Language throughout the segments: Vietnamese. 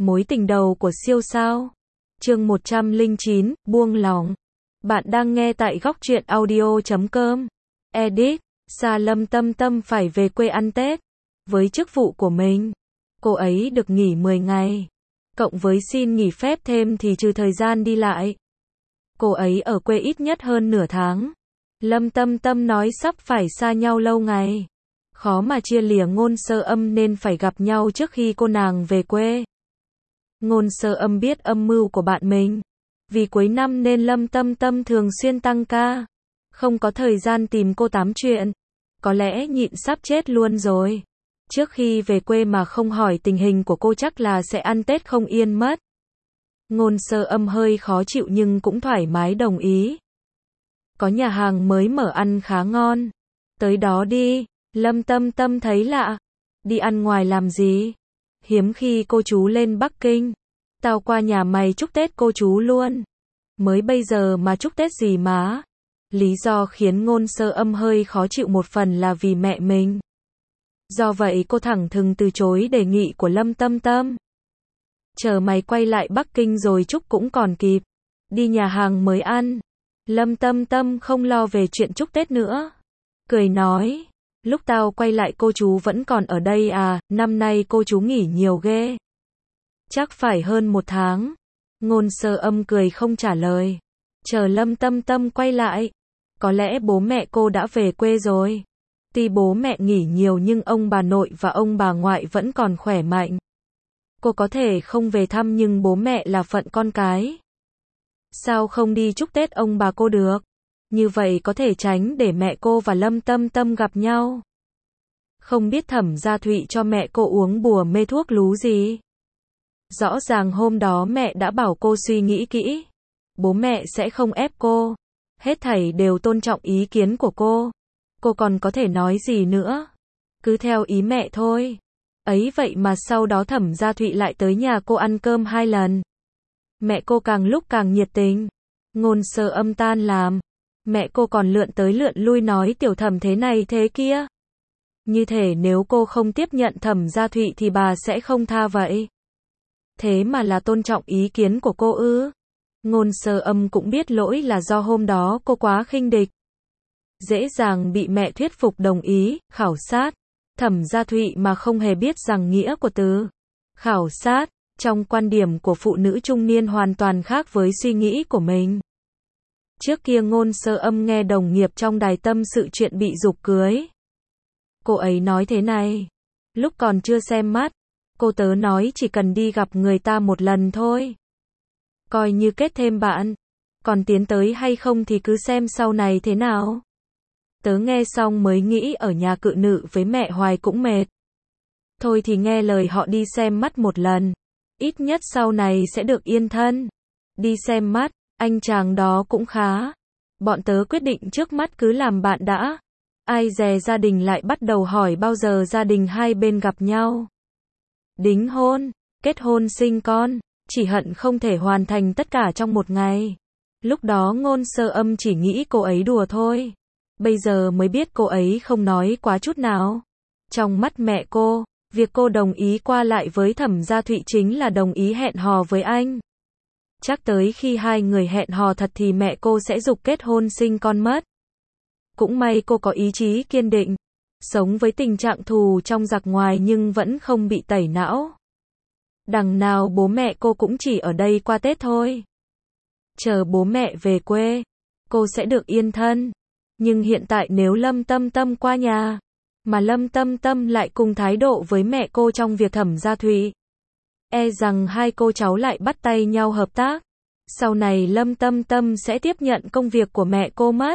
Mối tình đầu của siêu sao. Chương 109, buông lỏng. Bạn đang nghe tại góc truyện audio.com. Edit. Sa Lâm Tâm Tâm phải về quê ăn Tết. Với chức vụ của mình, cô ấy được nghỉ 10 ngày. Cộng với xin nghỉ phép thêm thì trừ thời gian đi lại. Cô ấy ở quê ít nhất hơn nửa tháng. Lâm Tâm Tâm nói sắp phải xa nhau lâu ngày. Khó mà chia lìa Ngôn Sơ Âm nên phải gặp nhau trước khi cô nàng về quê. Ngôn Sơ Âm biết âm mưu của bạn mình. Vì cuối năm nên Lâm Tâm Tâm thường xuyên tăng ca. Không có thời gian tìm cô tám chuyện. Có lẽ nhịn sắp chết luôn rồi. Trước khi về quê mà không hỏi tình hình của cô chắc là sẽ ăn Tết không yên mất. Ngôn Sơ Âm hơi khó chịu nhưng cũng thoải mái đồng ý. Có nhà hàng mới mở ăn khá ngon. Tới đó đi. Lâm Tâm Tâm thấy lạ. Đi ăn ngoài làm gì? Hiếm khi cô chú lên Bắc Kinh. Tao qua nhà mày chúc Tết cô chú luôn. Mới bây giờ mà chúc Tết gì má? Lý do khiến Ngôn Sơ Âm hơi khó chịu một phần là vì mẹ mình. Do vậy cô thẳng thừng từ chối đề nghị của Lâm Tâm Tâm. Chờ mày quay lại Bắc Kinh rồi chúc cũng còn kịp. Đi nhà hàng mới ăn. Lâm Tâm Tâm không lo về chuyện chúc Tết nữa. Cười nói. Lúc tao quay lại cô chú vẫn còn ở đây à, năm nay cô chú nghỉ nhiều ghê. Chắc phải hơn 1 tháng. Ngôn Sơ Âm cười không trả lời. Chờ Lâm Tâm Tâm quay lại. Có lẽ bố mẹ cô đã về quê rồi. Tuy bố mẹ nghỉ nhiều nhưng ông bà nội và ông bà ngoại vẫn còn khỏe mạnh. Cô có thể không về thăm nhưng bố mẹ là phận con cái. Sao không đi chúc Tết ông bà cô được? Như vậy có thể tránh để mẹ cô và Lâm Tâm Tâm gặp nhau. Không biết Thẩm Gia Thụy cho mẹ cô uống bùa mê thuốc lú gì. Rõ ràng hôm đó mẹ đã bảo cô suy nghĩ kỹ. Bố mẹ sẽ không ép cô. Hết thảy đều tôn trọng ý kiến của cô. Cô còn có thể nói gì nữa. Cứ theo ý mẹ thôi. Ấy vậy mà sau đó Thẩm Gia Thụy lại tới nhà cô ăn cơm 2 lần. Mẹ cô càng lúc càng nhiệt tình. Ngôn Sơ Âm tan làm. Mẹ cô còn lượn tới lượn lui nói tiểu Thẩm thế này thế kia. Như thể nếu cô không tiếp nhận Thẩm Gia Thụy thì bà sẽ không tha vậy. Thế mà là tôn trọng ý kiến của cô ư? Ngôn Sơ Âm cũng biết lỗi là do hôm đó cô quá khinh địch. Dễ dàng bị mẹ thuyết phục đồng ý, khảo sát. Thẩm Gia Thụy mà không hề biết rằng nghĩa của từ khảo sát, trong quan điểm của phụ nữ trung niên hoàn toàn khác với suy nghĩ của mình. Trước kia Ngôn Sơ Âm nghe đồng nghiệp trong đài tâm sự chuyện bị giục cưới. Cô ấy nói thế này. Lúc còn chưa xem mắt, cô tớ nói chỉ cần đi gặp người ta một lần thôi. Coi như kết thêm bạn. Còn tiến tới hay không thì cứ xem sau này thế nào. Tớ nghe xong mới nghĩ ở nhà cự nữ với mẹ hoài cũng mệt. Thôi thì nghe lời họ đi xem mắt một lần. Ít nhất sau này sẽ được yên thân. Đi xem mắt, anh chàng đó cũng khá. Bọn tớ quyết định trước mắt cứ làm bạn đã. Ai dè gia đình lại bắt đầu hỏi bao giờ gia đình hai bên gặp nhau. Đính hôn, kết hôn sinh con, chỉ hận không thể hoàn thành tất cả trong một ngày. Lúc đó Ngôn Sơ Âm chỉ nghĩ cô ấy đùa thôi. Bây giờ mới biết cô ấy không nói quá chút nào. Trong mắt mẹ cô, việc cô đồng ý qua lại với Thẩm Gia Thụy chính là đồng ý hẹn hò với anh. Chắc tới khi hai người hẹn hò thật thì mẹ cô sẽ giục kết hôn sinh con mất. Cũng may cô có ý chí kiên định. Sống với tình trạng thù trong giặc ngoài nhưng vẫn không bị tẩy não. Đằng nào bố mẹ cô cũng chỉ ở đây qua Tết thôi. Chờ bố mẹ về quê, cô sẽ được yên thân. Nhưng hiện tại nếu Lâm Tâm Tâm qua nhà, mà Lâm Tâm Tâm lại cùng thái độ với mẹ cô trong việc Thẩm Gia Thụy, e rằng hai cô cháu lại bắt tay nhau hợp tác. Sau này Lâm Tâm Tâm sẽ tiếp nhận công việc của mẹ cô mất.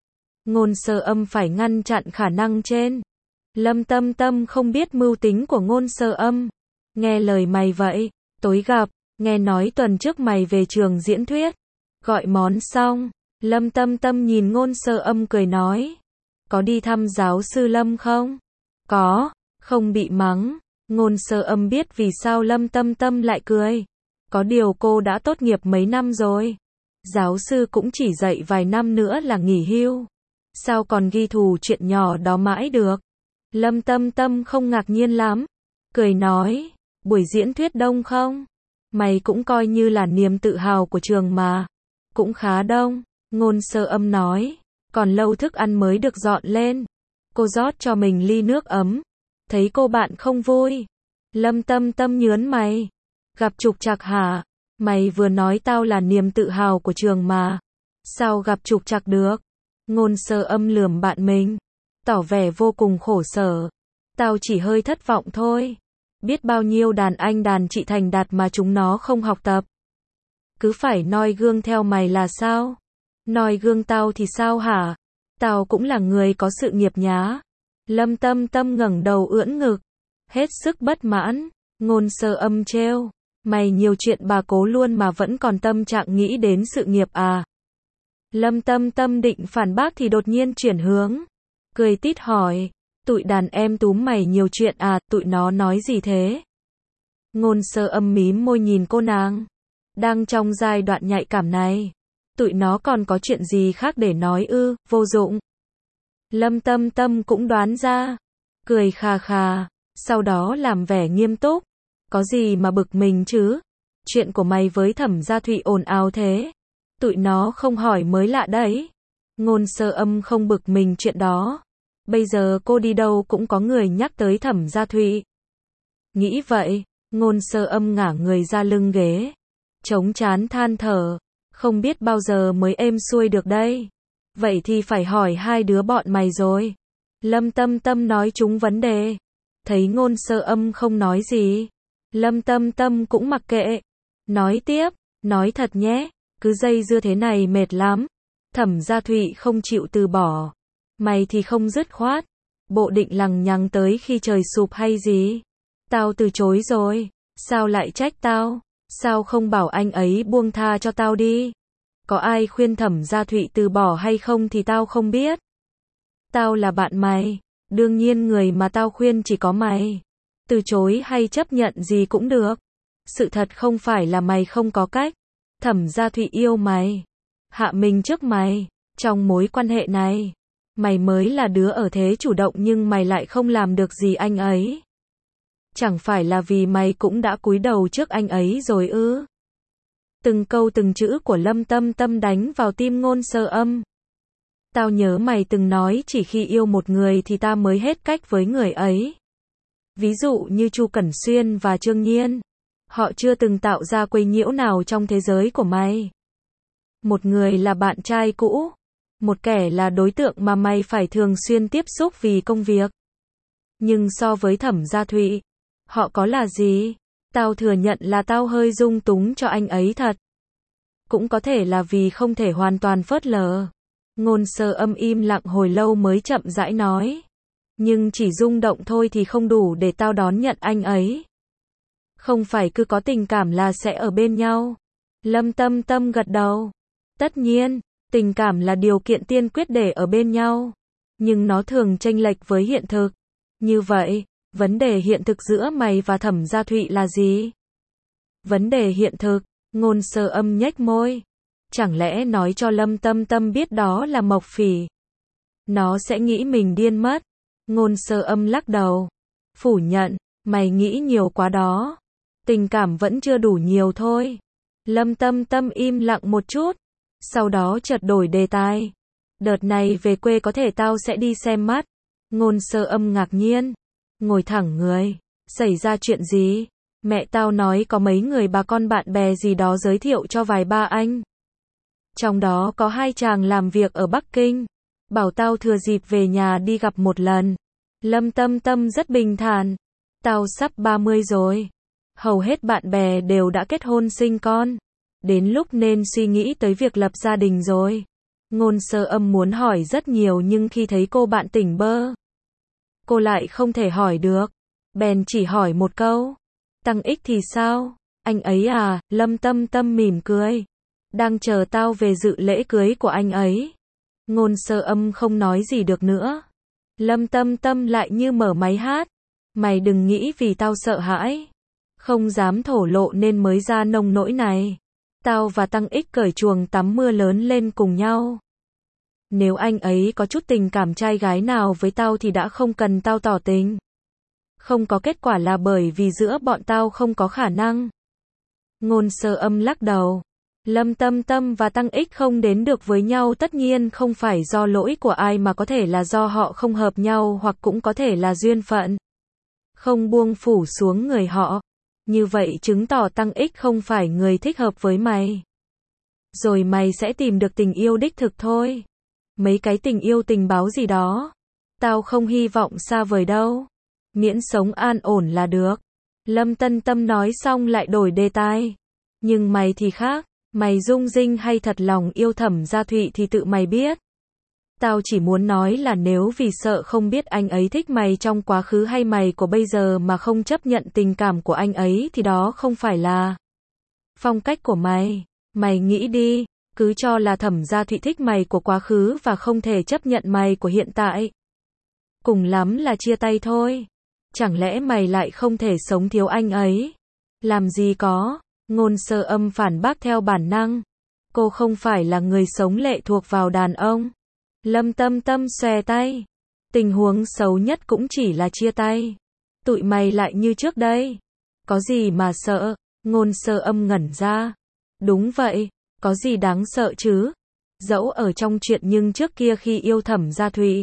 Ngôn Sơ Âm phải ngăn chặn khả năng trên. Lâm Tâm Tâm không biết mưu tính của Ngôn Sơ Âm. Nghe lời mày vậy, tối gặp, nghe nói tuần trước mày về trường diễn thuyết. Gọi món xong, Lâm Tâm Tâm nhìn Ngôn Sơ Âm cười nói. Có đi thăm giáo sư Lâm không? Có, không bị mắng. Ngôn Sơ Âm biết vì sao Lâm Tâm Tâm lại cười. Có điều cô đã tốt nghiệp mấy năm rồi. Giáo sư cũng chỉ dạy vài năm nữa là nghỉ hưu. Sao còn ghi thù chuyện nhỏ đó mãi được? Lâm Tâm Tâm không ngạc nhiên lắm. Cười nói, Buổi diễn thuyết đông không? Mày cũng coi như là niềm tự hào của trường mà. Cũng khá đông, Ngôn Sơ Âm nói. Còn lâu thức ăn mới được dọn lên. Cô rót cho mình ly nước ấm. Thấy cô bạn không vui. Lâm Tâm Tâm nhớn mày. Gặp trục trặc hả? Mày vừa nói tao là niềm tự hào của trường mà. Sao gặp trục trặc được? Ngôn Sơ Âm lườm bạn mình. Tỏ vẻ vô cùng khổ sở. Tao chỉ hơi thất vọng thôi. Biết bao nhiêu đàn anh đàn chị thành đạt mà chúng nó không học tập. Cứ phải noi gương theo mày là sao? Noi gương tao thì sao hả? Tao cũng là người có sự nghiệp nhá. Lâm Tâm Tâm ngẩng đầu ưỡn ngực. Hết sức bất mãn. Ngôn Sơ Âm trêu. Mày nhiều chuyện bà cố luôn mà vẫn còn tâm trạng nghĩ đến sự nghiệp à? Lâm Tâm Tâm định phản bác thì đột nhiên chuyển hướng. Cười tít hỏi. Tụi đàn em túm mày nhiều chuyện à, tụi nó nói gì thế? Ngôn Sơ Âm mím môi nhìn cô nàng. Đang trong giai đoạn nhạy cảm này. Tụi nó còn có chuyện gì khác để nói ư, vô dụng. Lâm Tâm Tâm cũng đoán ra. Cười khà khà, sau đó làm vẻ nghiêm túc. Có gì mà bực mình chứ? Chuyện của mày với Thẩm Gia Thụy ồn ào thế. Tụi nó không hỏi mới lạ đấy. Ngôn Sơ Âm không bực mình chuyện đó. Bây giờ cô đi đâu cũng có người nhắc tới Thẩm Gia Thụy. Nghĩ vậy, Ngôn Sơ Âm ngả người ra lưng ghế. Chống trán than thở. Không biết bao giờ mới êm xuôi được đây. Vậy thì phải hỏi hai đứa bọn mày rồi. Lâm Tâm Tâm nói trúng vấn đề. Thấy Ngôn Sơ Âm không nói gì. Lâm Tâm Tâm cũng mặc kệ. Nói tiếp, nói thật nhé. Cứ dây dưa thế này mệt lắm. Thẩm Gia Thụy không chịu từ bỏ. Mày thì không dứt khoát. Bộ định lằng nhằng tới khi trời sụp hay gì? Tao từ chối rồi. Sao lại trách tao? Sao không bảo anh ấy buông tha cho tao đi? Có ai khuyên Thẩm Gia Thụy từ bỏ hay không thì tao không biết. Tao là bạn mày. Đương nhiên người mà tao khuyên chỉ có mày. Từ chối hay chấp nhận gì cũng được. Sự thật không phải là mày không có cách. Thẩm Gia Thụy yêu mày. Hạ mình trước mày. Trong mối quan hệ này, mày mới là đứa ở thế chủ động nhưng mày lại không làm được gì anh ấy. Chẳng phải là vì mày cũng đã cúi đầu trước anh ấy rồi ư? Từng câu từng chữ của Lâm Tâm Tâm đánh vào tim Ngôn Sơ Âm. Tao nhớ mày từng nói chỉ khi yêu một người thì ta mới hết cách với người ấy. Ví dụ như Chu Cẩn Xuyên và Trương Nhiên. Họ chưa từng tạo ra quấy nhiễu nào trong thế giới của mày. Một người là bạn trai cũ. Một kẻ là đối tượng mà mày phải thường xuyên tiếp xúc vì công việc. Nhưng so với Thẩm Gia Thụy, họ có là gì? Tao thừa nhận là tao hơi dung túng cho anh ấy thật. Cũng có thể là vì không thể hoàn toàn phớt lờ. Ngôn Sơ Âm im lặng hồi lâu mới chậm rãi nói. Nhưng chỉ rung động thôi thì không đủ để tao đón nhận anh ấy. Không phải cứ có tình cảm là sẽ ở bên nhau. Lâm Tâm Tâm gật đầu. Tất nhiên, tình cảm là điều kiện tiên quyết để ở bên nhau. Nhưng nó thường chênh lệch với hiện thực. Như vậy, vấn đề hiện thực giữa mày và Thẩm Gia Thụy là gì? Vấn đề hiện thực, Ngôn Sơ Âm nhếch môi. Chẳng lẽ nói cho Lâm Tâm Tâm biết đó là Mộc Phỉ? Nó sẽ nghĩ mình điên mất. Ngôn Sơ Âm lắc đầu. Phủ nhận, mày nghĩ nhiều quá đó. Tình cảm vẫn chưa đủ nhiều thôi. Lâm Tâm Tâm im lặng một chút. Sau đó chợt đổi đề tài. Đợt này về quê có thể tao sẽ đi xem mắt. Ngôn Sơ Âm ngạc nhiên. Ngồi thẳng người. Xảy ra chuyện gì? Mẹ tao nói có mấy người bà con bạn bè gì đó giới thiệu cho vài ba anh. Trong đó có hai chàng làm việc ở Bắc Kinh. Bảo tao thừa dịp về nhà đi gặp một lần. Lâm Tâm Tâm rất bình thản. Tao sắp 30 rồi. Hầu hết bạn bè đều đã kết hôn sinh con. Đến lúc nên suy nghĩ tới việc lập gia đình rồi. Ngôn Sơ Âm muốn hỏi rất nhiều nhưng khi thấy cô bạn tỉnh bơ, cô lại không thể hỏi được. Bèn chỉ hỏi một câu. Tăng Ích thì sao? Anh ấy à? Lâm Tâm Tâm mỉm cười. Đang chờ tao về dự lễ cưới của anh ấy. Ngôn Sơ Âm không nói gì được nữa. Lâm Tâm Tâm lại như mở máy hát. Mày đừng nghĩ vì tao sợ hãi, không dám thổ lộ nên mới ra nông nỗi này. Tao và Tăng Ích cởi chuồng tắm mưa lớn lên cùng nhau. Nếu anh ấy có chút tình cảm trai gái nào với tao thì đã không cần tao tỏ tình. Không có kết quả là bởi vì giữa bọn tao không có khả năng. Ngôn Sơ Âm lắc đầu. Lâm Tâm Tâm và Tăng Ích không đến được với nhau tất nhiên không phải do lỗi của ai mà có thể là do họ không hợp nhau hoặc cũng có thể là duyên phận. Không buông phủ xuống người họ. Như vậy chứng tỏ Tăng Ích không phải người thích hợp với mày. Rồi mày sẽ tìm được tình yêu đích thực thôi. Mấy cái tình yêu tình báo gì đó. Tao không hy vọng xa vời đâu. Miễn sống an ổn là được. Lâm Tân Tâm nói xong lại đổi đề tài. Nhưng mày thì khác. Mày rung rinh hay thật lòng yêu Thẩm Gia Thụy thì tự mày biết. Tao chỉ muốn nói là nếu vì sợ không biết anh ấy thích mày trong quá khứ hay mày của bây giờ mà không chấp nhận tình cảm của anh ấy thì đó không phải là phong cách của mày. Mày nghĩ đi, cứ cho là Thẩm Gia Thụy thích mày của quá khứ và không thể chấp nhận mày của hiện tại. Cùng lắm là chia tay thôi. Chẳng lẽ mày lại không thể sống thiếu anh ấy? Làm gì có. Ngôn Sơ Âm phản bác theo bản năng. Cô không phải là người sống lệ thuộc vào đàn ông. Lâm Tâm Tâm xòe tay. Tình huống xấu nhất cũng chỉ là chia tay. Tụi mày lại như trước đây. Có gì mà sợ? Ngôn Sơ Âm ngẩn ra. Đúng vậy, có gì đáng sợ chứ? Dẫu ở trong chuyện nhưng trước kia khi yêu Thẩm Gia Thụy,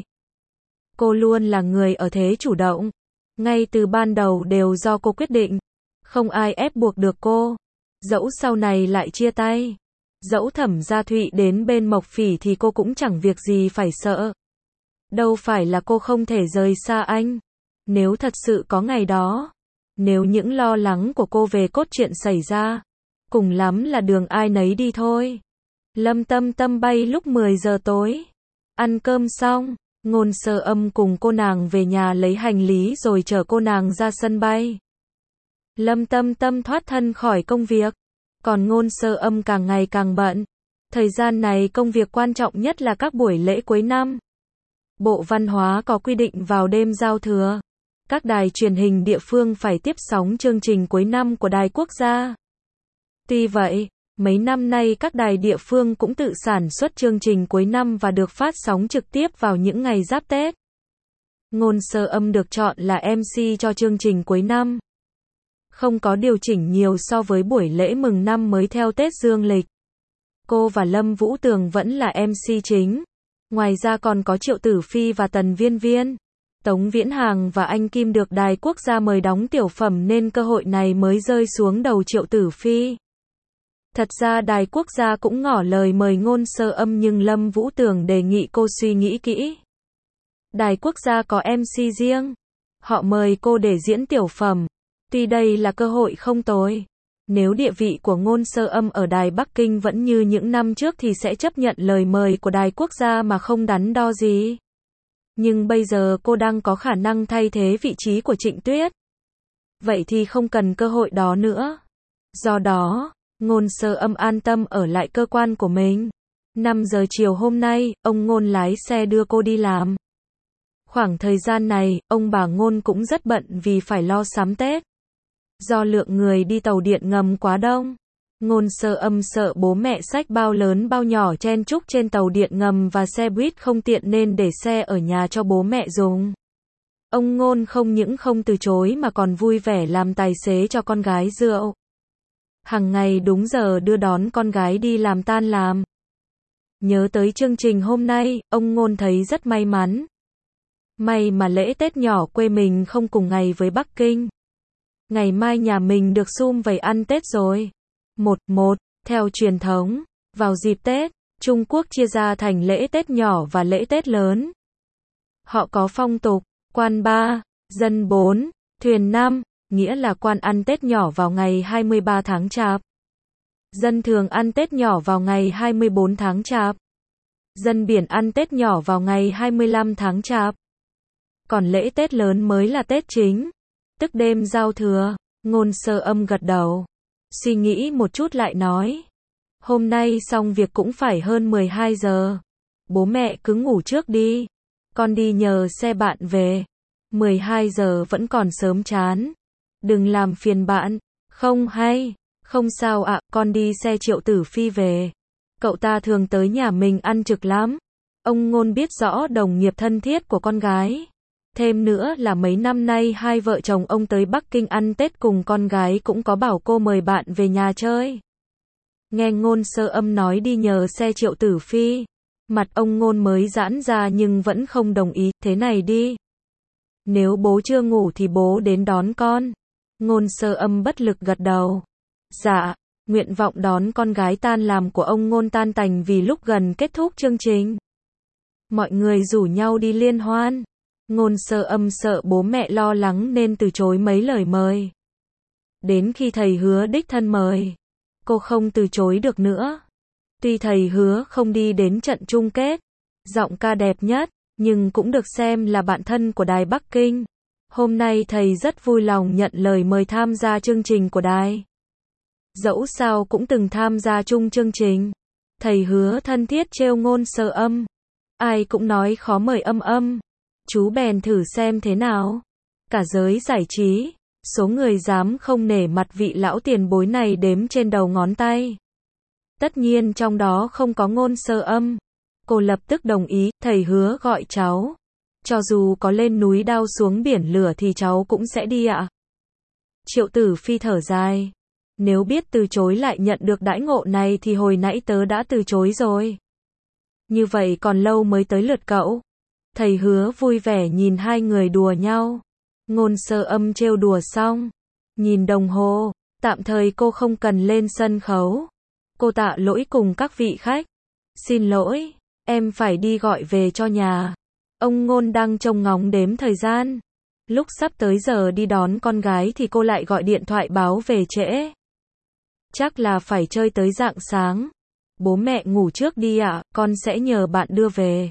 cô luôn là người ở thế chủ động. Ngay từ ban đầu đều do cô quyết định. Không ai ép buộc được cô. Dẫu sau này lại chia tay. Dẫu Thẩm Gia Thụy đến bên Mộc Phỉ thì cô cũng chẳng việc gì phải sợ. Đâu phải là cô không thể rời xa anh. Nếu thật sự có ngày đó. Nếu những lo lắng của cô về cốt truyện xảy ra. Cùng lắm là đường ai nấy đi thôi. Lâm Tâm Tâm bay lúc 10 giờ tối. Ăn cơm xong. Ngôn Sơ Âm cùng cô nàng về nhà lấy hành lý rồi chở cô nàng ra sân bay. Lâm Tâm Tâm thoát thân khỏi công việc. Còn Ngôn Sơ Âm càng ngày càng bận. Thời gian này công việc quan trọng nhất là các buổi lễ cuối năm. Bộ Văn hóa có quy định vào đêm giao thừa. Các đài truyền hình địa phương phải tiếp sóng chương trình cuối năm của đài quốc gia. Tuy vậy, mấy năm nay các đài địa phương cũng tự sản xuất chương trình cuối năm và được phát sóng trực tiếp vào những ngày giáp Tết. Ngôn Sơ Âm được chọn là MC cho chương trình cuối năm. Không có điều chỉnh nhiều so với buổi lễ mừng năm mới theo Tết dương lịch. Cô và Lâm Vũ Tường vẫn là MC chính. Ngoài ra còn có Triệu Tử Phi và Tần Viên Viên. Tống Viễn Hàng và anh Kim được đài quốc gia mời đóng tiểu phẩm nên cơ hội này mới rơi xuống đầu Triệu Tử Phi. Thật ra đài quốc gia cũng ngỏ lời mời Ngôn Sơ Âm nhưng Lâm Vũ Tường đề nghị cô suy nghĩ kỹ. Đài quốc gia có MC riêng. Họ mời cô để diễn tiểu phẩm. Tuy đây là cơ hội không tồi. Nếu địa vị của Ngôn Sơ Âm ở đài Bắc Kinh vẫn như những năm trước thì sẽ chấp nhận lời mời của đài quốc gia mà không đắn đo gì. Nhưng bây giờ cô đang có khả năng thay thế vị trí của Trịnh Tuyết. Vậy thì không cần cơ hội đó nữa. Do đó, Ngôn Sơ Âm an tâm ở lại cơ quan của mình. 5 giờ chiều hôm nay, ông Ngôn lái xe đưa cô đi làm. Khoảng thời gian này, ông bà Ngôn cũng rất bận vì phải lo sắm Tết. Do lượng người đi tàu điện ngầm quá đông, Ngôn Sơ Âm sợ bố mẹ xách bao lớn bao nhỏ chen chúc trên tàu điện ngầm và xe buýt không tiện nên để xe ở nhà cho bố mẹ dùng. Ông Ngôn không những không từ chối mà còn vui vẻ làm tài xế cho con gái rượu. Hằng ngày đúng giờ đưa đón con gái đi làm tan làm. Nhớ tới chương trình hôm nay, ông Ngôn thấy rất may mắn. May mà lễ Tết nhỏ quê mình không cùng ngày với Bắc Kinh. Ngày mai nhà mình được sum vầy ăn Tết rồi. Theo truyền thống, vào dịp Tết, Trung Quốc chia ra thành lễ Tết nhỏ và lễ Tết lớn. Họ có phong tục, quan 3, dân 4, thuyền 5, nghĩa là quan ăn Tết nhỏ vào ngày 23 tháng Chạp. Dân thường ăn Tết nhỏ vào ngày 24 tháng Chạp. Dân biển ăn Tết nhỏ vào ngày 25 tháng Chạp. Còn lễ Tết lớn mới là Tết chính, tức đêm giao thừa. Ngôn Sơ Âm gật đầu. Suy nghĩ một chút lại nói. Hôm nay xong việc cũng phải hơn 12 giờ. Bố mẹ cứ ngủ trước đi. Con đi nhờ xe bạn về. 12 giờ vẫn còn sớm chán. Đừng làm phiền bạn. Không hay. Không sao ạ, con đi xe Triệu Tử Phi về. Cậu ta thường tới nhà mình ăn trực lắm. Ông Ngôn biết rõ đồng nghiệp thân thiết của con gái. Thêm nữa là mấy năm nay hai vợ chồng ông tới Bắc Kinh ăn Tết cùng con gái cũng có bảo cô mời bạn về nhà chơi. Nghe Ngôn Sơ Âm nói đi nhờ xe Triệu Tử Phi, mặt ông Ngôn mới giãn ra nhưng vẫn không đồng ý, thế này đi. Nếu bố chưa ngủ thì bố đến đón con. Ngôn Sơ Âm bất lực gật đầu. Dạ, nguyện vọng đón con gái tan làm của ông Ngôn tan tành vì lúc gần kết thúc chương trình. Mọi người rủ nhau đi liên hoan. Ngôn Sơ Âm sợ bố mẹ lo lắng nên từ chối mấy lời mời. Đến khi thầy Hứa đích thân mời, cô không từ chối được nữa. Tuy thầy Hứa không đi đến trận chung kết, giọng ca đẹp nhất, nhưng cũng được xem là bạn thân của đài Bắc Kinh. Hôm nay thầy rất vui lòng nhận lời mời tham gia chương trình của đài. Dẫu sao cũng từng tham gia chung chương trình. Thầy Hứa thân thiết trêu Ngôn Sơ Âm. Ai cũng nói khó mời Âm Âm. Chú bèn thử xem thế nào. Cả giới giải trí, số người dám không nể mặt vị lão tiền bối này đếm trên đầu ngón tay. Tất nhiên trong đó không có Ngôn Sơ Âm. Cô lập tức đồng ý, thầy Hứa gọi cháu. Cho dù có lên núi đao xuống biển lửa thì cháu cũng sẽ đi ạ. Triệu Tử Phi thở dài. Nếu biết từ chối lại nhận được đãi ngộ này thì hồi nãy tớ đã từ chối rồi. Như vậy còn lâu mới tới lượt cậu. Thầy Hứa vui vẻ nhìn hai người đùa nhau. Ngôn Sơ Âm trêu đùa xong, nhìn đồng hồ, tạm thời cô không cần lên sân khấu. Cô tạ lỗi cùng các vị khách. Xin lỗi, em phải đi gọi về cho nhà. Ông Ngôn đang trông ngóng đếm thời gian. Lúc sắp tới giờ đi đón con gái thì cô lại gọi điện thoại báo về trễ. Chắc là phải chơi tới rạng sáng. Bố mẹ ngủ trước đi ạ, con sẽ nhờ bạn đưa về.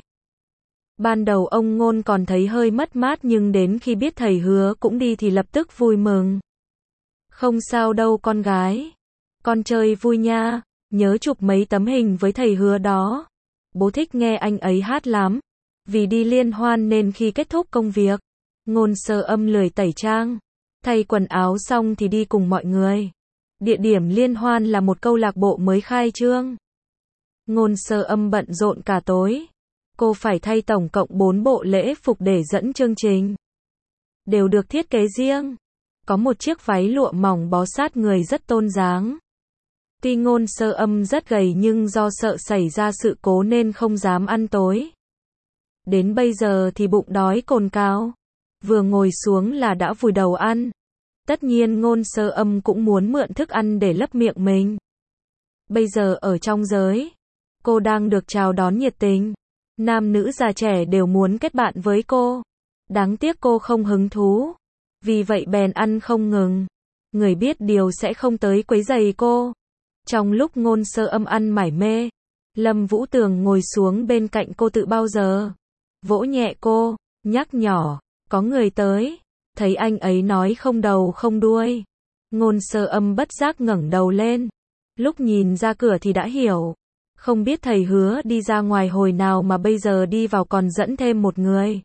Ban đầu ông Ngôn còn thấy hơi mất mát nhưng đến khi biết thầy Hứa cũng đi thì lập tức vui mừng. Không sao đâu con gái. Con chơi vui nha, nhớ chụp mấy tấm hình với thầy Hứa đó. Bố thích nghe anh ấy hát lắm. Vì đi liên hoan nên khi kết thúc công việc, Ngôn Sơ Âm lười tẩy trang, thay quần áo xong thì đi cùng mọi người. Địa điểm liên hoan là một câu lạc bộ mới khai trương. Ngôn Sơ Âm bận rộn cả tối. Cô phải thay tổng cộng 4 bộ lễ phục để dẫn chương trình. Đều được thiết kế riêng. Có một chiếc váy lụa mỏng bó sát người rất tôn dáng. Tuy Ngôn Sơ Âm rất gầy nhưng do sợ xảy ra sự cố nên không dám ăn tối. Đến bây giờ thì bụng đói cồn cào. Vừa ngồi xuống là đã vùi đầu ăn. Tất nhiên Ngôn Sơ Âm cũng muốn mượn thức ăn để lấp miệng mình. Bây giờ ở trong giới, cô đang được chào đón nhiệt tình. Nam nữ già trẻ đều muốn kết bạn với cô. Đáng tiếc cô không hứng thú. Vì vậy bèn ăn không ngừng. Người biết điều sẽ không tới quấy rầy cô. Trong lúc Ngôn Sơ Âm ăn mải mê, Lâm Vũ Tường ngồi xuống bên cạnh cô tự bao giờ. Vỗ nhẹ cô, nhắc nhỏ, có người tới. Thấy anh ấy nói không đầu không đuôi. Ngôn Sơ Âm bất giác ngẩng đầu lên. Lúc nhìn ra cửa thì đã hiểu. Không biết thầy Hứa đi ra ngoài hồi nào mà bây giờ đi vào còn dẫn thêm một người.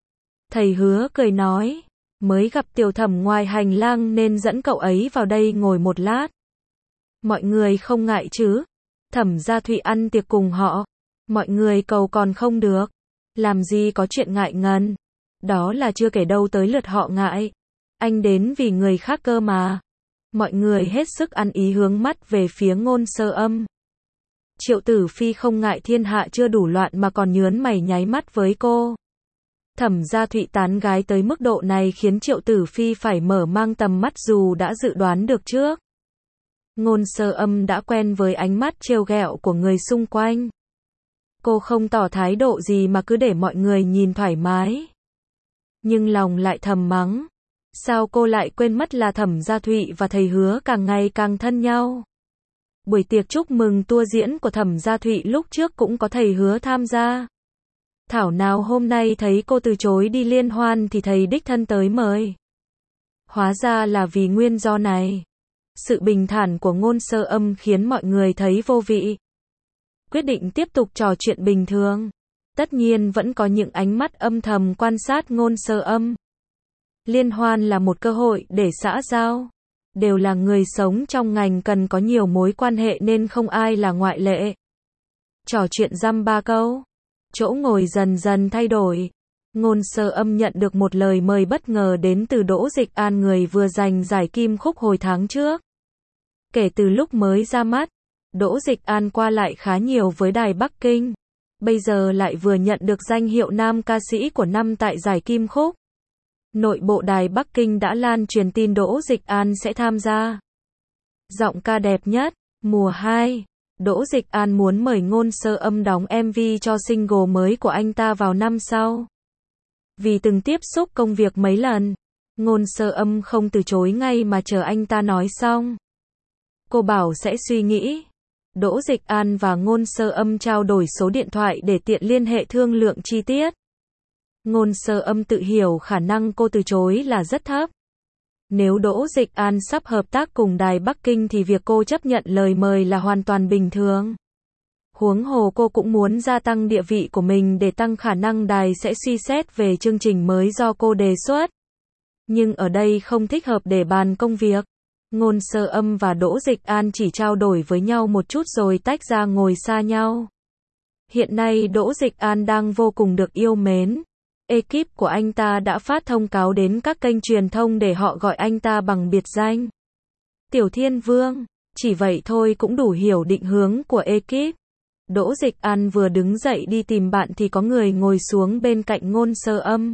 Thầy Hứa cười nói, mới gặp Tiểu Thẩm ngoài hành lang nên dẫn cậu ấy vào đây ngồi một lát. Mọi người không ngại chứ? Thẩm Gia Thụy ăn tiệc cùng họ. Mọi người cầu còn không được. Làm gì có chuyện ngại ngần. Đó là chưa kể đâu tới lượt họ ngại. Anh đến vì người khác cơ mà. Mọi người hết sức ăn ý hướng mắt về phía Ngôn Sơ Âm. Triệu Tử Phi không ngại thiên hạ chưa đủ loạn mà còn nhớn mày nháy mắt với cô. Thẩm Gia Thụy tán gái tới mức độ này khiến Triệu Tử Phi phải mở mang tầm mắt dù đã dự đoán được trước. Ngôn Sơ Âm đã quen với ánh mắt trêu ghẹo của người xung quanh. Cô không tỏ thái độ gì mà cứ để mọi người nhìn thoải mái. Nhưng lòng lại thầm mắng. Sao cô lại quên mất là Thẩm Gia Thụy và thầy Hứa càng ngày càng thân nhau. Buổi tiệc chúc mừng tour diễn của Thẩm Gia Thụy lúc trước cũng có thầy Hứa tham gia. Thảo nào hôm nay thấy cô từ chối đi liên hoan thì thầy đích thân tới mời. Hóa ra là vì nguyên do này. Sự bình thản của Ngôn Sơ Âm khiến mọi người thấy vô vị. Quyết định tiếp tục trò chuyện bình thường. Tất nhiên vẫn có những ánh mắt âm thầm quan sát Ngôn Sơ Âm. Liên hoan là một cơ hội để xã giao. Đều là người sống trong ngành cần có nhiều mối quan hệ nên không ai là ngoại lệ. Trò chuyện dăm ba câu. Chỗ ngồi dần dần thay đổi. Ngôn Sơ Âm nhận được một lời mời bất ngờ đến từ Đỗ Dịch An, người vừa giành giải Kim Khúc hồi tháng trước. Kể từ lúc mới ra mắt, Đỗ Dịch An qua lại khá nhiều với Đài Bắc Kinh. Bây giờ lại vừa nhận được danh hiệu nam ca sĩ của năm tại giải Kim Khúc. Nội bộ Đài Bắc Kinh đã lan truyền tin Đỗ Dịch An sẽ tham gia Giọng ca đẹp nhất mùa 2. Đỗ Dịch An muốn mời Ngôn Sơ Âm đóng MV cho single mới của anh ta vào năm sau. Vì từng tiếp xúc công việc mấy lần, Ngôn Sơ Âm không từ chối ngay mà chờ anh ta nói xong. Cô bảo sẽ suy nghĩ. Đỗ Dịch An và Ngôn Sơ Âm trao đổi số điện thoại để tiện liên hệ thương lượng chi tiết. Ngôn Sơ Âm tự hiểu khả năng cô từ chối là rất thấp. Nếu Đỗ Dịch An sắp hợp tác cùng Đài Bắc Kinh thì việc cô chấp nhận lời mời là hoàn toàn bình thường. Huống hồ cô cũng muốn gia tăng địa vị của mình để tăng khả năng đài sẽ suy xét về chương trình mới do cô đề xuất. Nhưng ở đây không thích hợp để bàn công việc. Ngôn Sơ Âm và Đỗ Dịch An chỉ trao đổi với nhau một chút rồi tách ra ngồi xa nhau. Hiện nay Đỗ Dịch An đang vô cùng được yêu mến. Ekip của anh ta đã phát thông cáo đến các kênh truyền thông để họ gọi anh ta bằng biệt danh Tiểu Thiên Vương. Chỉ vậy thôi cũng đủ hiểu định hướng của ekip. Đỗ Dịch An vừa đứng dậy đi tìm bạn thì có người ngồi xuống bên cạnh Ngôn Sơ Âm.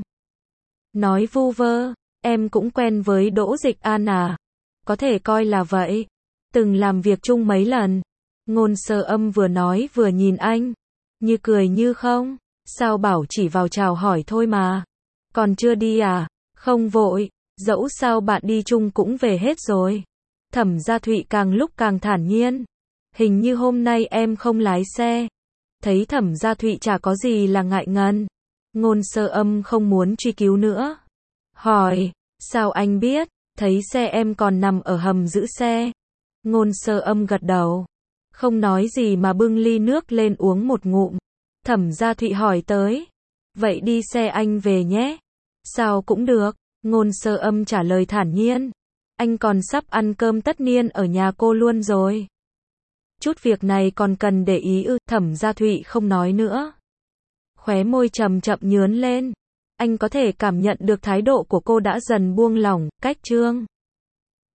Nói vu vơ, em cũng quen với Đỗ Dịch An à? Có thể coi là vậy. Từng làm việc chung mấy lần. Ngôn Sơ Âm vừa nói vừa nhìn anh. Như cười như không. Sao bảo chỉ vào chào hỏi thôi mà. Còn chưa đi à? Không vội. Dẫu sao bạn đi chung cũng về hết rồi. Thẩm Gia Thụy càng lúc càng thản nhiên. Hình như hôm nay em không lái xe. Thấy Thẩm Gia Thụy chả có gì là ngại ngần. Ngôn Sơ Âm không muốn truy cứu nữa. Hỏi, sao anh biết? Thấy xe em còn nằm ở hầm giữ xe. Ngôn Sơ Âm gật đầu. Không nói gì mà bưng ly nước lên uống một ngụm. Thẩm Gia Thụy hỏi tới. Vậy đi xe anh về nhé. Sao cũng được. Ngôn Sơ Âm trả lời thản nhiên. Anh còn sắp ăn cơm tất niên ở nhà cô luôn rồi. Chút việc này còn cần để ý ư? Thẩm Gia Thụy không nói nữa. Khóe môi chậm chậm nhướn lên. Anh có thể cảm nhận được thái độ của cô đã dần buông lỏng, cách chương.